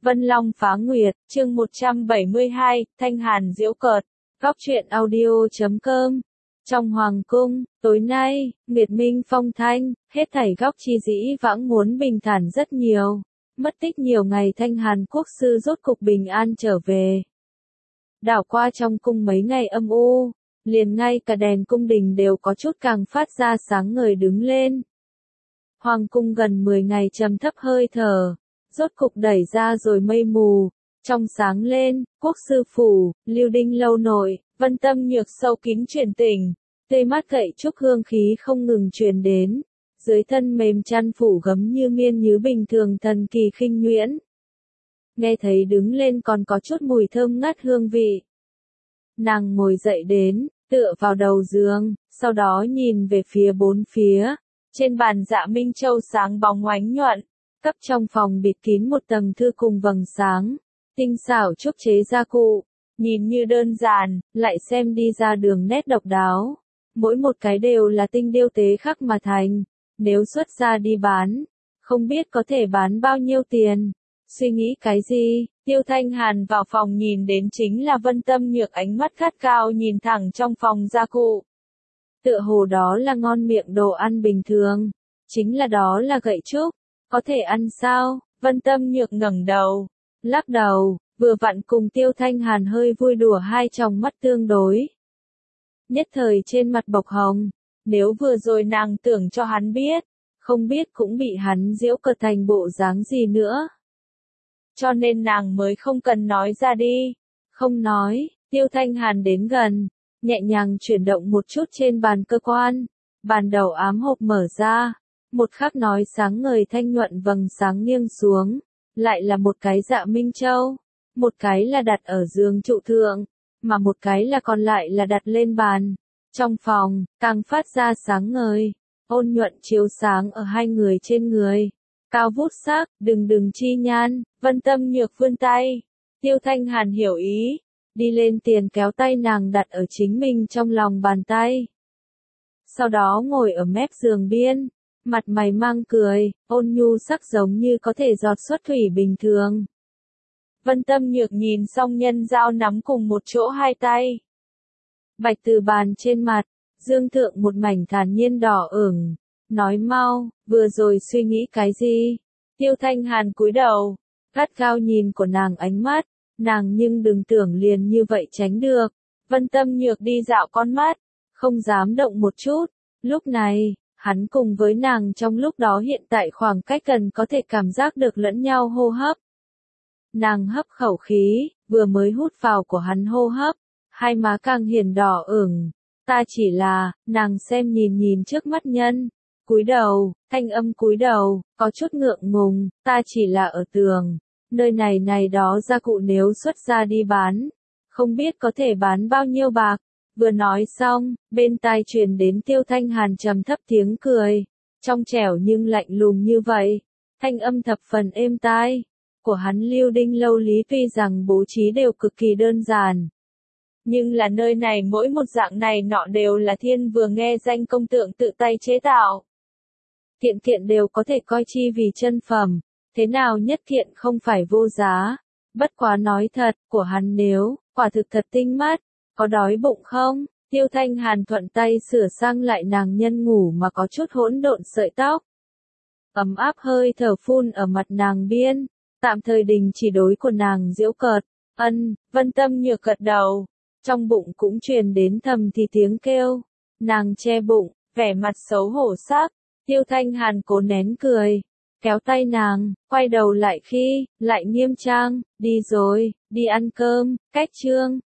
Vân Long phá nguyệt, chương 172, Thanh Hàn giễu cợt. Góc truyện audio.com. Trong hoàng cung, tối nay, Nguyệt Minh phong thanh, hết thảy góc chi dĩ vãng muốn bình thản rất nhiều. Mất tích nhiều ngày Thanh Hàn quốc sư rốt cục bình an trở về. Đảo qua trong cung mấy ngày âm u, liền ngay cả đèn cung đình đều có chút càng phát ra sáng ngời đứng lên. Hoàng cung gần 10 ngày trầm thấp hơi thở, rốt cục đẩy ra rồi mây mù, trong sáng lên, quốc sư phủ, Lưu Đinh lâu nội, Vân Tâm Nhược sâu kín truyền tình, tê mát cậy trúc hương khí không ngừng truyền đến, dưới thân mềm chăn phủ gấm như miên như bình thường thần kỳ khinh nhuyễn. Nghe thấy đứng lên còn có chút mùi thơm ngát hương vị. Nàng ngồi dậy đến, tựa vào đầu giường, sau đó nhìn về phía bốn phía, trên bàn Dạ Minh Châu sáng bóng oánh nhuận. Cấp trong phòng bịt kín một tầng thư cùng vầng sáng, tinh xảo trúc chế gia cụ, nhìn như đơn giản, lại xem đi ra đường nét độc đáo. Mỗi một cái đều là tinh điêu tế khắc mà thành, nếu xuất ra đi bán, không biết có thể bán bao nhiêu tiền. Suy nghĩ cái gì, Tiêu Thanh Hàn vào phòng nhìn đến chính là Vân Tâm Nhược ánh mắt khát khao nhìn thẳng trong phòng gia cụ. Tựa hồ đó là ngon miệng đồ ăn bình thường, chính là đó là gậy trúc. Có thể ăn sao? Vân Tâm Nhược ngẩng đầu, lắc đầu, vừa vặn cùng Tiêu Thanh Hàn hơi vui đùa hai tròng mắt tương đối. Nhất thời trên mặt bộc hồng, nếu vừa rồi nàng tưởng cho hắn biết, không biết cũng bị hắn giễu cợt thành bộ dáng gì nữa. Cho nên nàng mới không cần nói ra đi. Không nói, Tiêu Thanh Hàn đến gần, nhẹ nhàng chuyển động một chút trên bàn cơ quan, bàn đầu ám hộp mở ra. Một khắc nói sáng ngời thanh nhuận vầng sáng nghiêng xuống, lại là một cái Dạ Minh Châu, một cái là đặt ở giường trụ thượng, mà một cái là còn lại là đặt lên bàn. Trong phòng, càng phát ra sáng ngời, ôn nhuận chiếu sáng ở hai người trên người. Cao vút sắc, đừng chi nhan, Vân Tâm Nhược vươn tay. Tiêu Thanh Hàn hiểu ý, đi lên tiền kéo tay nàng đặt ở chính mình trong lòng bàn tay. Sau đó ngồi ở mép giường biên. Mặt mày mang cười, ôn nhu sắc giống như có thể giọt xuất thủy bình thường. Vân Tâm Nhược nhìn xong nhân dao nắm cùng một chỗ hai tay. Bạch từ bàn trên mặt, dương thượng một mảnh thản nhiên đỏ ửng, nói mau, vừa rồi suy nghĩ cái gì? Tiêu Thanh Hàn cúi đầu, gắt gao nhìn của nàng ánh mắt, nàng nhưng đừng tưởng liền như vậy tránh được. Vân Tâm Nhược đi dạo con mắt, không dám động một chút, lúc này. Hắn cùng với nàng trong lúc đó hiện tại khoảng cách gần có thể cảm giác được lẫn nhau hô hấp. Nàng hấp khẩu khí, vừa mới hút vào của hắn hô hấp, hai má càng hiền đỏ ửng. Ta chỉ là, nàng xem nhìn trước mắt nhân, cúi đầu, thanh âm cúi đầu, có chút ngượng ngùng, ta chỉ là ở tường, nơi này đó gia cụ nếu xuất ra đi bán, không biết có thể bán bao nhiêu bạc. Vừa nói xong, bên tai truyền đến Tiêu Thanh Hàn trầm thấp tiếng cười, trong trẻo nhưng lạnh lùng như vậy, thanh âm thập phần êm tai, của hắn Lưu Đinh lâu lý tuy rằng bố trí đều cực kỳ đơn giản. Nhưng là nơi này mỗi một dạng này nọ đều là thiên vừa nghe danh công tượng tự tay chế tạo. Kiện kiện đều có thể coi chi vì chân phẩm, thế nào nhất kiện không phải vô giá, bất quá nói thật, của hắn nếu, quả thực thật tinh mắt. Có đói bụng không? Tiêu Thanh Hàn thuận tay sửa sang lại nàng nhân ngủ mà có chút hỗn độn sợi tóc. Ấm áp hơi thở phun ở mặt nàng biên, tạm thời đình chỉ đối của nàng giễu cợt. Vân Tâm Nhược gật đầu, trong bụng cũng truyền đến thầm thì tiếng kêu. Nàng che bụng, vẻ mặt xấu hổ sắc. Tiêu Thanh Hàn cố nén cười, kéo tay nàng, quay đầu lại khi, lại nghiêm trang, đi rồi, đi ăn cơm, cách trương.